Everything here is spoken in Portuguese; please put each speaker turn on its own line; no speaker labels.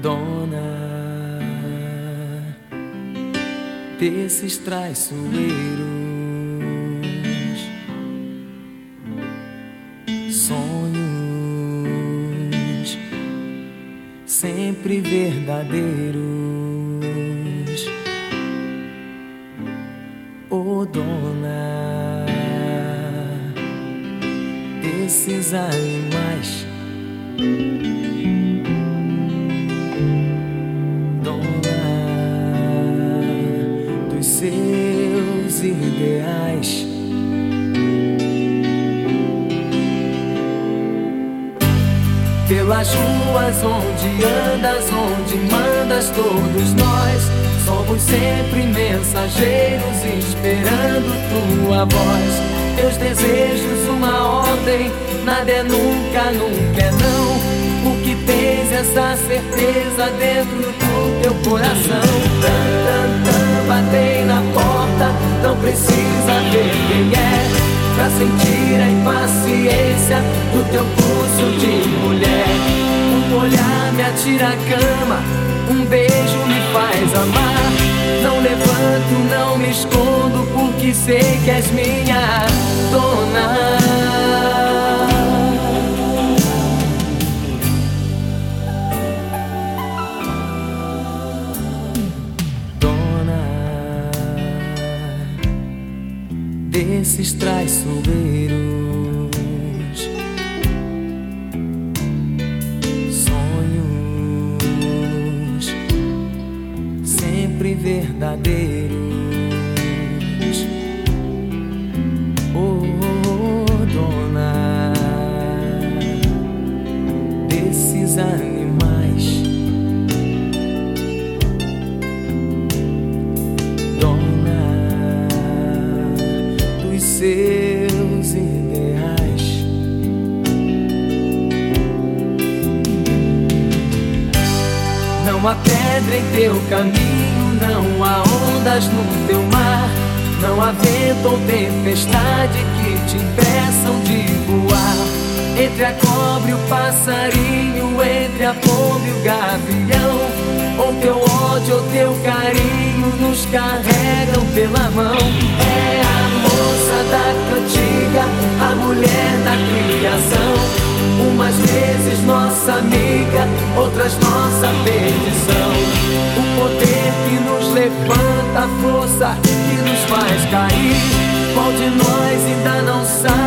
dona desses traiçoeiros, sonhos sempre verdadeiros. Oh, dona desses animais, seus ideais. Pelas ruas onde andas, onde mandas, todos nós somos sempre mensageiros esperando tua voz. Teus desejos, uma ordem, nada é nunca, nunca é não. Porque tens essa certeza dentro do teu coração. Batei na porta, não precisa ver quem é, pra sentir a impaciência do teu pulso de mulher. Um olhar me atira a cama, um beijo me faz amar. Não levanto, não me escondo, porque sei que és minha dona. Desses traiçoeiros, sonhos sempre verdadeiros. Oh, dona desses animais, seus ideais. Não há pedra em teu caminho, não há ondas no teu mar, não há vento ou tempestade que te impeçam de voar. Entre a cobra e o passarinho, entre a pomba e o gavião, ou teu ódio ou teu carinho nos carregam pela mão. É a moça da cantiga, a mulher da criação, umas vezes nossa amiga, outras nossa perdição. O poder que nos levanta, a força que nos faz cair, qual de nós ainda não sabe